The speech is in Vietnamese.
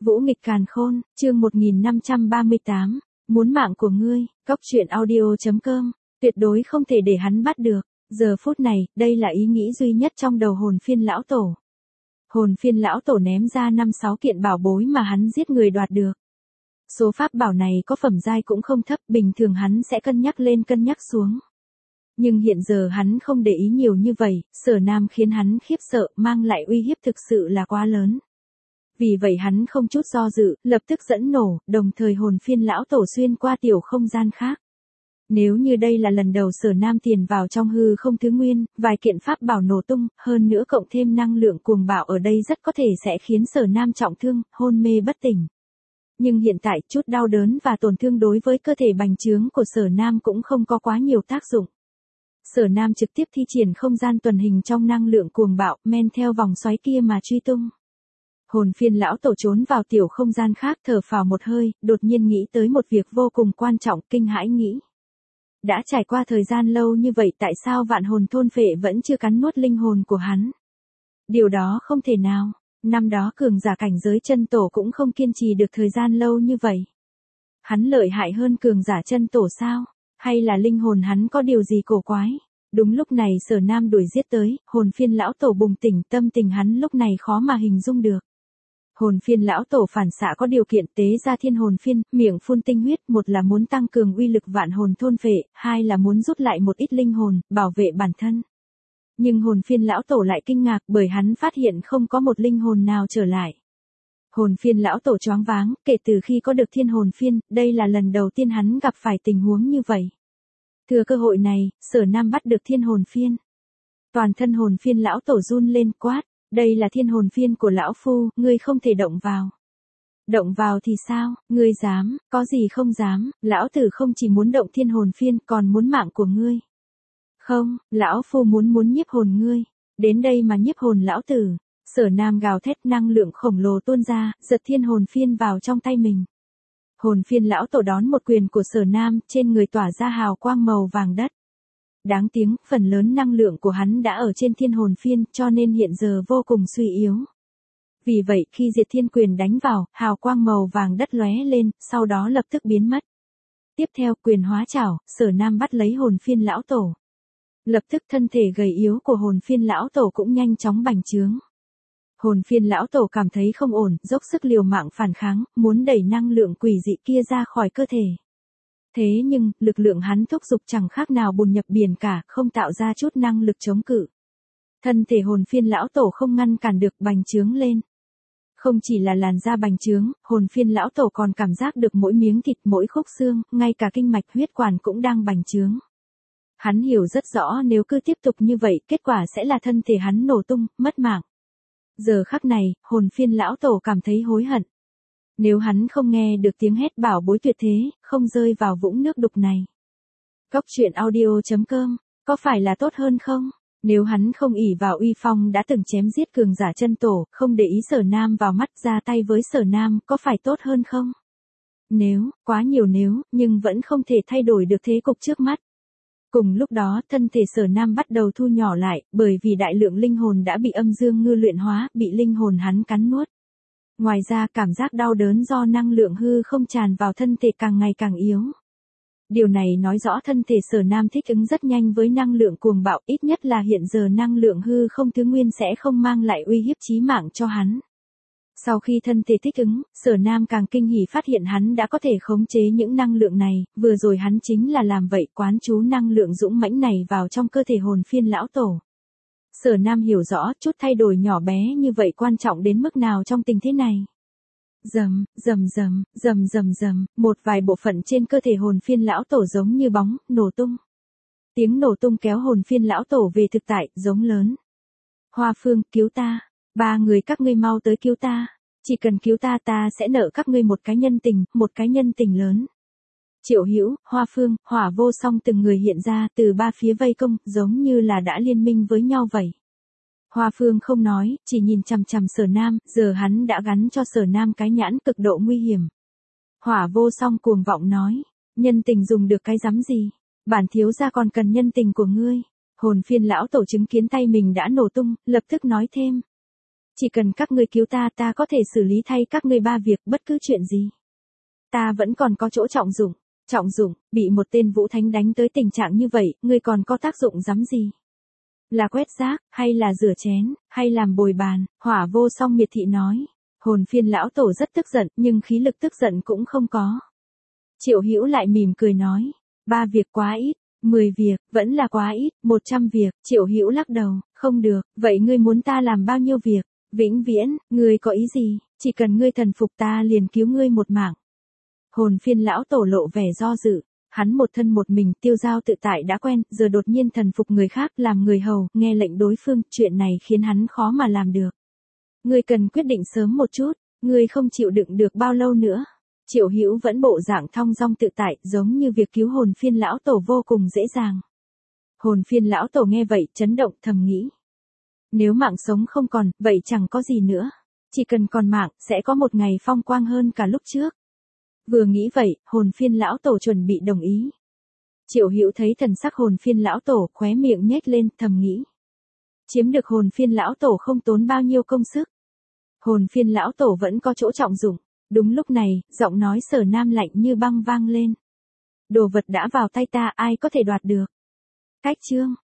Vũ nghịch càn khôn, chương 1538, muốn mạng của ngươi, Cóc truyện audio.com, tuyệt đối không thể để hắn bắt được. Giờ phút này, đây là ý nghĩ duy nhất trong đầu hồn phiên lão tổ. Hồn phiên lão tổ ném ra 5-6 kiện bảo bối mà hắn giết người đoạt được. Số pháp bảo này có phẩm giai cũng không thấp, bình thường hắn sẽ cân nhắc lên cân nhắc xuống. Nhưng hiện giờ hắn không để ý nhiều như vậy, Sở Nam khiến hắn khiếp sợ, mang lại uy hiếp thực sự là quá lớn. Vì vậy hắn không chút do dự, lập tức dẫn nổ, đồng thời hồn phiên lão tổ xuyên qua tiểu không gian khác. Nếu như đây là lần đầu Sở Nam tiền vào trong hư không thứ nguyên, vài kiện pháp bảo nổ tung, hơn nữa cộng thêm năng lượng cuồng bạo ở đây rất có thể sẽ khiến Sở Nam trọng thương, hôn mê bất tỉnh. Nhưng hiện tại chút đau đớn và tổn thương đối với cơ thể bành trướng của Sở Nam cũng không có quá nhiều tác dụng. Sở Nam trực tiếp thi triển không gian tuần hình trong năng lượng cuồng bạo, men theo vòng xoáy kia mà truy tung. Hồn phiên lão tổ trốn vào tiểu không gian khác, thở phào một hơi, đột nhiên nghĩ tới một việc vô cùng quan trọng, kinh hãi nghĩ. Đã trải qua thời gian lâu như vậy tại sao vạn hồn thôn phệ vẫn chưa cắn nuốt linh hồn của hắn? Điều đó không thể nào, năm đó cường giả cảnh giới chân tổ cũng không kiên trì được thời gian lâu như vậy. Hắn lợi hại hơn cường giả chân tổ sao? Hay là linh hồn hắn có điều gì cổ quái? Đúng lúc này Sở Nam đuổi giết tới, hồn phiên lão tổ bùng tỉnh, tâm tình hắn lúc này khó mà hình dung được. Hồn phiên lão tổ phản xạ có điều kiện tế ra thiên hồn phiên, miệng phun tinh huyết, một là muốn tăng cường uy lực vạn hồn thôn phệ, hai là muốn rút lại một ít linh hồn, bảo vệ bản thân. Nhưng hồn phiên lão tổ lại kinh ngạc bởi hắn phát hiện không có một linh hồn nào trở lại. Hồn phiên lão tổ choáng váng, kể từ khi có được thiên hồn phiên, đây là lần đầu tiên hắn gặp phải tình huống như vậy. Thừa cơ hội này, Sở Nam bắt được thiên hồn phiên. Toàn thân hồn phiên lão tổ run lên quát, đây là thiên hồn phiên của lão phu, ngươi không thể động vào. Động vào thì sao, ngươi dám, có gì không dám, lão tử không chỉ muốn động thiên hồn phiên còn muốn mạng của ngươi. Không, lão phu muốn nhiếp hồn ngươi, đến đây mà nhiếp hồn lão tử. Sở Nam gào thét, năng lượng khổng lồ tuôn ra, giật thiên hồn phiên vào trong tay mình. Hồn phiên lão tổ đón một quyền của Sở Nam, trên người tỏa ra hào quang màu vàng đất. Đáng tiếc, phần lớn năng lượng của hắn đã ở trên thiên hồn phiên, cho nên hiện giờ vô cùng suy yếu. Vì vậy, khi diệt thiên quyền đánh vào, hào quang màu vàng đất lóe lên, sau đó lập tức biến mất. Tiếp theo, quyền hóa chảo, Sở Nam bắt lấy hồn phiên lão tổ. Lập tức thân thể gầy yếu của hồn phiên lão tổ cũng nhanh chóng bành trướng. Hồn phiên lão tổ cảm thấy không ổn, dốc sức liều mạng phản kháng, muốn đẩy năng lượng quỷ dị kia ra khỏi cơ thể. Thế nhưng, lực lượng hắn thúc giục chẳng khác nào bùn nhập biển cả, không tạo ra chút năng lực chống cự. Thân thể hồn phiên lão tổ không ngăn cản được, bành trướng lên. Không chỉ là làn da bành trướng, hồn phiên lão tổ còn cảm giác được mỗi miếng thịt, mỗi khúc xương, ngay cả kinh mạch huyết quản cũng đang bành trướng. Hắn hiểu rất rõ nếu cứ tiếp tục như vậy, kết quả sẽ là thân thể hắn nổ tung, mất mạng. Giờ khắc này, hồn phiên lão tổ cảm thấy hối hận. Nếu hắn không nghe được tiếng hét bảo bối tuyệt thế, không rơi vào vũng nước đục này. Cóc truyện audio.com, có phải là tốt hơn không? Nếu hắn không ỷ vào uy phong đã từng chém giết cường giả chân tổ, không để ý Sở Nam vào mắt, ra tay với Sở Nam, có phải tốt hơn không? Nếu, quá nhiều nếu, nhưng vẫn không thể thay đổi được thế cục trước mắt. Cùng lúc đó, thân thể Sở Nam bắt đầu thu nhỏ lại, bởi vì đại lượng linh hồn đã bị âm dương ngư luyện hóa, bị linh hồn hắn cắn nuốt. Ngoài ra, cảm giác đau đớn do năng lượng hư không tràn vào thân thể càng ngày càng yếu. Điều này nói rõ thân thể Sở Nam thích ứng rất nhanh với năng lượng cuồng bạo, ít nhất là hiện giờ năng lượng hư không thứ nguyên sẽ không mang lại uy hiếp chí mạng cho hắn. Sau khi thân thể thích ứng, Sở Nam càng kinh hỉ phát hiện hắn đã có thể khống chế những năng lượng này, vừa rồi hắn chính là làm vậy, quán chú năng lượng dũng mãnh này vào trong cơ thể hồn phiên lão tổ. Sở Nam hiểu rõ chút thay đổi nhỏ bé như vậy quan trọng đến mức nào trong tình thế này. Rầm, rầm rầm, rầm rầm rầm, một vài bộ phận trên cơ thể hồn phiên lão tổ giống như bóng, nổ tung. Tiếng nổ tung kéo hồn phiên lão tổ về thực tại, giống lớn. Hoa Phương, cứu ta. Ba người các ngươi mau tới cứu ta. Chỉ cần cứu ta, ta sẽ nợ các ngươi một cái nhân tình lớn. Triệu Hữu, Hoa Phương, Hỏa Vô Song từng người hiện ra từ ba phía vây công, giống như là đã liên minh với nhau vậy. Hoa Phương không nói, chỉ nhìn chằm chằm Sở Nam, giờ hắn đã gắn cho Sở Nam cái nhãn cực độ nguy hiểm. Hỏa Vô Song cuồng vọng nói, nhân tình dùng được cái rắm gì, bản thiếu gia còn cần nhân tình của ngươi. Hồn phiên lão tổ chứng kiến tay mình đã nổ tung, lập tức nói thêm. Chỉ cần các ngươi cứu ta, ta có thể xử lý thay các ngươi 3 việc, bất cứ chuyện gì. Ta vẫn còn có chỗ trọng dụng. Trọng dụng, bị một tên Vũ Thánh đánh tới tình trạng như vậy, ngươi còn có tác dụng rắm gì? Là quét rác, hay là rửa chén, hay làm bồi bàn? Hỏa Vô Song miệt thị nói. Hồn Phiên lão tổ rất tức giận, nhưng khí lực tức giận cũng không có. Triệu Hữu lại mỉm cười nói, 3 việc quá ít, 10 việc, vẫn là quá ít, 100 việc. Triệu Hữu lắc đầu, không được, vậy ngươi muốn ta làm bao nhiêu việc? Vĩnh viễn, ngươi có ý gì? Chỉ cần ngươi thần phục ta liền cứu ngươi một mạng. Hồn Phiên lão tổ lộ vẻ do dự, hắn một thân một mình tiêu dao tự tại đã quen, giờ đột nhiên thần phục người khác làm người hầu, nghe lệnh đối phương, chuyện này khiến hắn khó mà làm được. Ngươi cần quyết định sớm một chút, ngươi không chịu đựng được bao lâu nữa. Triệu Hữu vẫn bộ dạng thong dong tự tại, giống như việc cứu Hồn Phiên lão tổ vô cùng dễ dàng. Hồn Phiên lão tổ nghe vậy, chấn động, thầm nghĩ. Nếu mạng sống không còn, vậy chẳng có gì nữa. Chỉ cần còn mạng, sẽ có một ngày phong quang hơn cả lúc trước. Vừa nghĩ vậy, Hồn Phiên lão tổ chuẩn bị đồng ý. Triệu Hữu thấy thần sắc Hồn Phiên lão tổ, khóe miệng nhếch lên, thầm nghĩ. Chiếm được Hồn Phiên lão tổ không tốn bao nhiêu công sức. Hồn Phiên lão tổ vẫn có chỗ trọng dụng. Đúng lúc này, giọng nói Sở Nam lạnh như băng vang lên. Đồ vật đã vào tay ta, ai có thể đoạt được? Cách chương